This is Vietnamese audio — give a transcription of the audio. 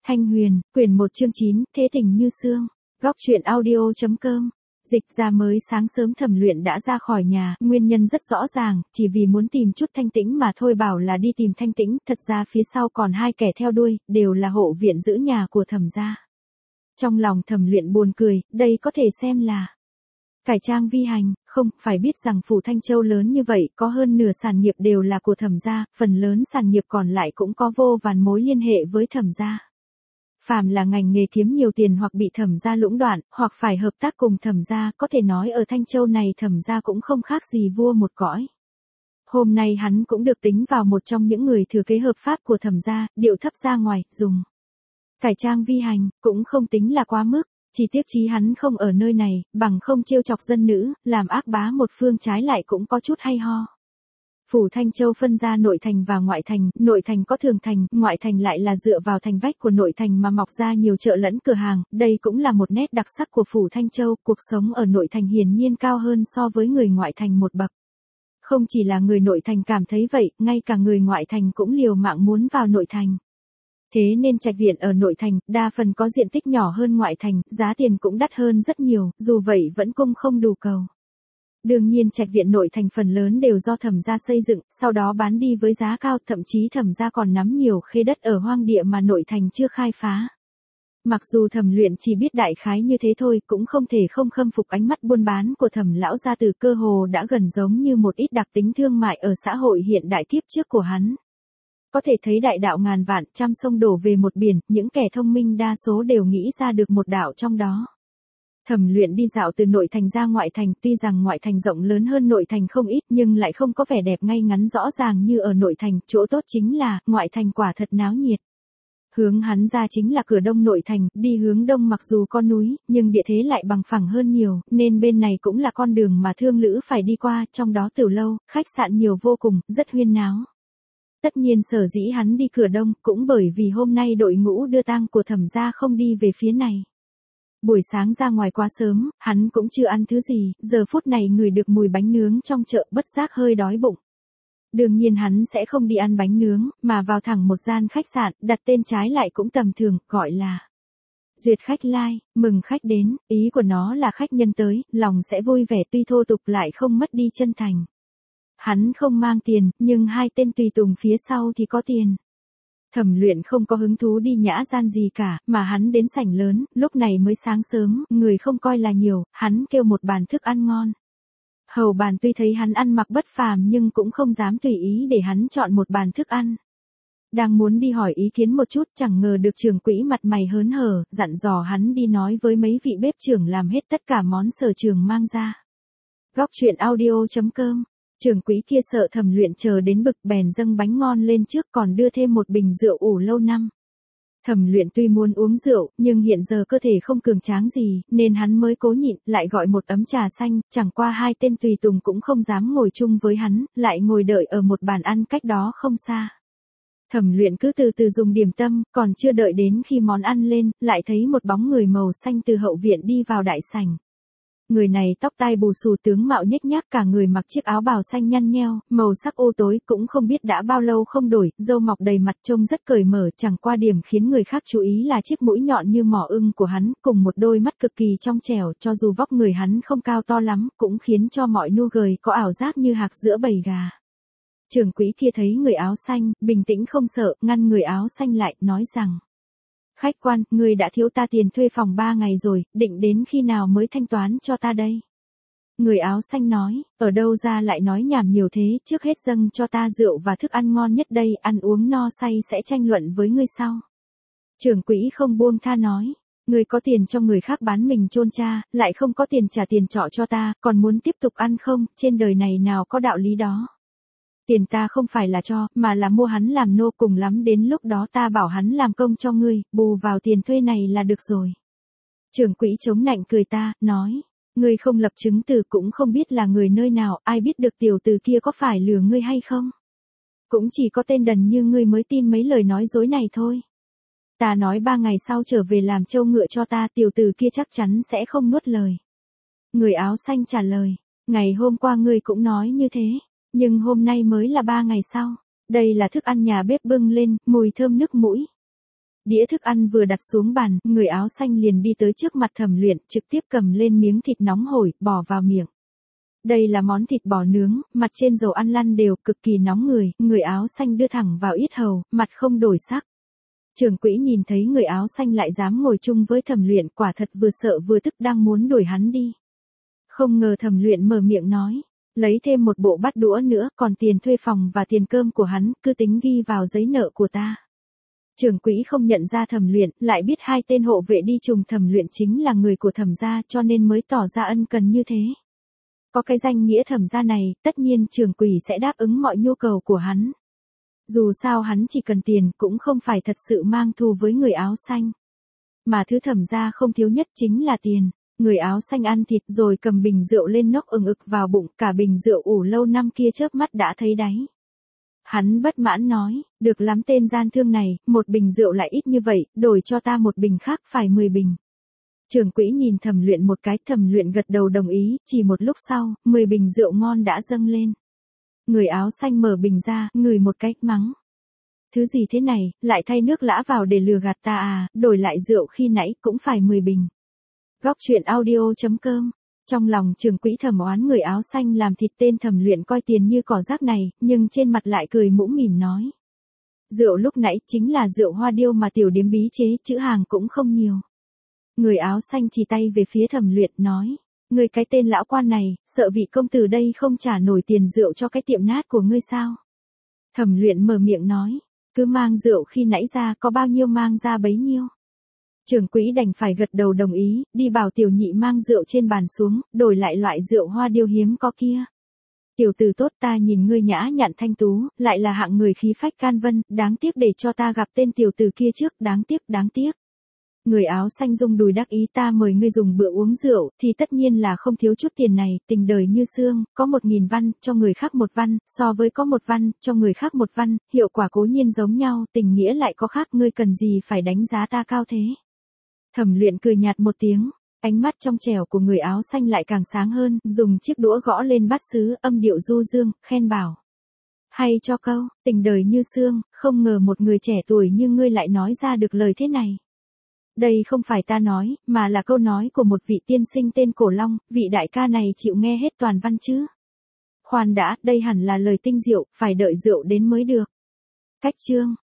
Thanh Huyền, quyển 1 chương 9, Thế tình như xương. Góc truyện audio.com. Dịch ra mới sáng sớm Thẩm Luyện đã ra khỏi nhà, nguyên nhân rất rõ ràng, chỉ vì muốn tìm chút thanh tĩnh mà thôi, bảo là đi tìm thanh tĩnh, thật ra phía sau còn hai kẻ theo đuôi, đều là hộ viện giữ nhà của Thẩm gia. Trong lòng Thẩm Luyện buồn cười, đây có thể xem là cải trang vi hành, không, phải biết rằng phủ Thanh Châu lớn như vậy, có hơn nửa sản nghiệp đều là của Thẩm gia, phần lớn sản nghiệp còn lại cũng có vô vàn mối liên hệ với Thẩm gia. Phàm là ngành nghề kiếm nhiều tiền hoặc bị Thẩm gia lũng đoạn, hoặc phải hợp tác cùng Thẩm gia, có thể nói ở Thanh Châu này Thẩm gia cũng không khác gì vua một cõi. Hôm nay hắn cũng được tính vào một trong những người thừa kế hợp pháp của Thẩm gia, điệu thấp ra ngoài, dùng cải trang vi hành, cũng không tính là quá mức. Chỉ tiếc chí hắn không ở nơi này, bằng không trêu chọc dân nữ, làm ác bá một phương trái lại cũng có chút hay ho. Phủ Thanh Châu phân ra nội thành và ngoại thành có thường thành, ngoại thành lại là dựa vào thành vách của nội thành mà mọc ra nhiều chợ lẫn cửa hàng, đây cũng là một nét đặc sắc của Phủ Thanh Châu, cuộc sống ở nội thành hiển nhiên cao hơn so với người ngoại thành một bậc. Không chỉ là người nội thành cảm thấy vậy, ngay cả người ngoại thành cũng liều mạng muốn vào nội thành. Thế nên trạch viện ở nội thành, đa phần có diện tích nhỏ hơn ngoại thành, giá tiền cũng đắt hơn rất nhiều, dù vậy vẫn cung không đủ cầu. Đương nhiên trạch viện nội thành phần lớn đều do Thẩm gia xây dựng, sau đó bán đi với giá cao, thậm chí Thẩm gia còn nắm nhiều khê đất ở hoang địa mà nội thành chưa khai phá. Mặc dù Thẩm Luyện chỉ biết đại khái như thế thôi, cũng không thể không khâm phục ánh mắt buôn bán của Thẩm lão gia tử, cơ hồ đã gần giống như một ít đặc tính thương mại ở xã hội hiện đại kiếp trước của hắn. Có thể thấy đại đạo ngàn vạn, trăm sông đổ về một biển, những kẻ thông minh đa số đều nghĩ ra được một đạo trong đó. Thẩm Luyện đi dạo từ nội thành ra ngoại thành, tuy rằng ngoại thành rộng lớn hơn nội thành không ít nhưng lại không có vẻ đẹp ngay ngắn rõ ràng như ở nội thành, chỗ tốt chính là, ngoại thành quả thật náo nhiệt. Hướng hắn ra chính là cửa đông nội thành, đi hướng đông mặc dù có núi, nhưng địa thế lại bằng phẳng hơn nhiều, nên bên này cũng là con đường mà thương lữ phải đi qua, trong đó tiểu lâu, khách sạn nhiều vô cùng, rất huyên náo. Tất nhiên sở dĩ hắn đi cửa đông, cũng bởi vì hôm nay đội ngũ đưa tang của Thẩm gia không đi về phía này. Buổi sáng ra ngoài quá sớm, hắn cũng chưa ăn thứ gì, giờ phút này ngửi được mùi bánh nướng trong chợ, bất giác hơi đói bụng. Đương nhiên hắn sẽ không đi ăn bánh nướng, mà vào thẳng một gian khách sạn, đặt tên trái lại cũng tầm thường, gọi là Duyệt khách lai, mừng khách đến, ý của nó là khách nhân tới, lòng sẽ vui vẻ, tuy thô tục lại không mất đi chân thành. Hắn không mang tiền, nhưng hai tên tùy tùng phía sau thì có tiền. Thẩm Luyện không có hứng thú đi nhã gian gì cả, mà hắn đến sảnh lớn, lúc này mới sáng sớm, người không coi là nhiều, hắn kêu một bàn thức ăn ngon. Hầu bàn tuy thấy hắn ăn mặc bất phàm nhưng cũng không dám tùy ý để hắn chọn một bàn thức ăn. Đang muốn đi hỏi ý kiến một chút, chẳng ngờ được trưởng quỹ mặt mày hớn hở, dặn dò hắn đi nói với mấy vị bếp trưởng làm hết tất cả món sở trường mang ra. Góc truyện audio.com. Trưởng quỹ kia sợ Thẩm Luyện chờ đến bực, bèn dâng bánh ngon lên trước, còn đưa thêm một bình rượu ủ lâu năm. Thẩm Luyện tuy muốn uống rượu, nhưng hiện giờ cơ thể không cường tráng gì, nên hắn mới cố nhịn, lại gọi một ấm trà xanh, chẳng qua hai tên tùy tùng cũng không dám ngồi chung với hắn, lại ngồi đợi ở một bàn ăn cách đó không xa. Thẩm Luyện cứ từ từ dùng điểm tâm, còn chưa đợi đến khi món ăn lên, lại thấy một bóng người màu xanh từ hậu viện đi vào đại sảnh. Người này tóc tai bù xù, tướng mạo nhếch nhác, cả người mặc chiếc áo bào xanh nhăn nheo, màu sắc u tối, cũng không biết đã bao lâu không đổi, râu mọc đầy mặt trông rất cởi mở, chẳng qua điểm khiến người khác chú ý là chiếc mũi nhọn như mỏ ưng của hắn, cùng một đôi mắt cực kỳ trong trẻo, cho dù vóc người hắn không cao to lắm, cũng khiến cho mọi nu gời có ảo giác như hạc giữa bầy gà. Trưởng quỹ kia thấy người áo xanh, bình tĩnh không sợ, ngăn người áo xanh lại, nói rằng: Khách quan, người đã thiếu ta tiền thuê phòng 3 ngày rồi, định đến khi nào mới thanh toán cho ta đây? Người áo xanh nói, ở đâu ra lại nói nhảm nhiều thế, trước hết dâng cho ta rượu và thức ăn ngon nhất đây, ăn uống no say sẽ tranh luận với ngươi sau. Trưởng quỹ không buông tha nói, ngươi có tiền cho người khác bán mình chôn cha, lại không có tiền trả tiền trọ cho ta, còn muốn tiếp tục ăn không, trên đời này nào có đạo lý đó. Tiền ta không phải là cho, mà là mua hắn làm nô, cùng lắm đến lúc đó ta bảo hắn làm công cho ngươi, bù vào tiền thuê này là được rồi. Trưởng quỹ chống nạnh cười ta, nói, ngươi không lập chứng từ cũng không biết là người nơi nào, ai biết được tiểu tử kia có phải lừa ngươi hay không. Cũng chỉ có tên đần như ngươi mới tin mấy lời nói dối này thôi. Ta nói 3 ngày sau trở về làm trâu ngựa cho ta, tiểu tử kia chắc chắn sẽ không nuốt lời. Người áo xanh trả lời, ngày hôm qua ngươi cũng nói như thế. Nhưng hôm nay mới là 3 ngày sau. Đây là thức ăn nhà bếp bưng lên, mùi thơm nức mũi. Đĩa thức ăn vừa đặt xuống bàn, người áo xanh liền đi tới trước mặt Thẩm Luyện, trực tiếp cầm lên miếng thịt nóng hổi, bỏ vào miệng. Đây là món thịt bò nướng, mặt trên dầu ăn lăn đều, cực kỳ nóng người áo xanh đưa thẳng vào yết hầu, mặt không đổi sắc. Trưởng quỹ nhìn thấy người áo xanh lại dám ngồi chung với Thẩm Luyện, quả thật vừa sợ vừa tức đang muốn đuổi hắn đi. Không ngờ Thẩm Luyện mở miệng nói, lấy thêm một bộ bát đũa nữa, còn tiền thuê phòng và tiền cơm của hắn, cứ tính ghi vào giấy nợ của ta. Trưởng quỹ không nhận ra Thẩm Luyện, lại biết hai tên hộ vệ đi trùng Thẩm Luyện chính là người của Thẩm gia, cho nên mới tỏ ra ân cần như thế. Có cái danh nghĩa Thẩm gia này, tất nhiên trưởng quỹ sẽ đáp ứng mọi nhu cầu của hắn. Dù sao hắn chỉ cần tiền, cũng không phải thật sự mang thù với người áo xanh. Mà thứ Thẩm gia không thiếu nhất chính là tiền. Người áo xanh ăn thịt rồi cầm bình rượu lên nốc ừng ực vào bụng, cả bình rượu ủ lâu năm kia chớp mắt đã thấy đáy. Hắn bất mãn nói, được lắm tên gian thương này, một bình rượu lại ít như vậy, đổi cho ta một bình khác phải 10 bình. Trưởng quỹ nhìn Thẩm Luyện một cái, Thẩm Luyện gật đầu đồng ý, chỉ một lúc sau, 10 bình rượu ngon đã dâng lên. Người áo xanh mở bình ra, ngửi một cái, mắng. Thứ gì thế này, lại thay nước lã vào để lừa gạt ta à, đổi lại rượu khi nãy cũng phải 10 bình. Góc truyện audio.com. Trong lòng trưởng quỹ thầm oán người áo xanh làm thịt tên Thẩm Luyện coi tiền như cỏ rác này, nhưng trên mặt lại cười mũm mỉm nói. Rượu lúc nãy chính là rượu hoa điêu mà tiểu điếm bí chế, chữ hàng cũng không nhiều. Người áo xanh chỉ tay về phía Thẩm Luyện nói. Ngươi cái tên lão quan này, sợ vị công tử đây không trả nổi tiền rượu cho cái tiệm nát của ngươi sao? Thẩm Luyện mở miệng nói. Cứ mang rượu khi nãy ra, có bao nhiêu mang ra bấy nhiêu. Trưởng quỹ đành phải gật đầu đồng ý, đi bảo tiểu nhị mang rượu trên bàn xuống, đổi lại loại rượu hoa điêu hiếm có kia. Tiểu tử tốt, ta nhìn ngươi nhã nhặn thanh tú, lại là hạng người khí phách can vân, đáng tiếc để cho ta gặp tên tiểu tử kia trước, đáng tiếc. Người áo xanh rung đùi đắc ý, ta mời ngươi dùng bữa uống rượu, thì tất nhiên là không thiếu chút tiền này, tình đời như xương, có 1.000 văn, cho người khác 1 văn, so với có 1 văn, cho người khác 1 văn, hiệu quả cố nhiên giống nhau, tình nghĩa lại có khác, ngươi cần gì phải đánh giá ta cao thế. Thẩm Luyện cười nhạt một tiếng, ánh mắt trong trẻo của người áo xanh lại càng sáng hơn, dùng chiếc đũa gõ lên bát sứ, âm điệu du dương, khen bảo. Hay cho câu, tình đời như xương, không ngờ một người trẻ tuổi như ngươi lại nói ra được lời thế này. Đây không phải ta nói, mà là câu nói của một vị tiên sinh tên Cổ Long, vị đại ca này chịu nghe hết toàn văn chứ. Khoan đã, đây hẳn là lời tinh diệu, phải đợi rượu đến mới được. Cách chương.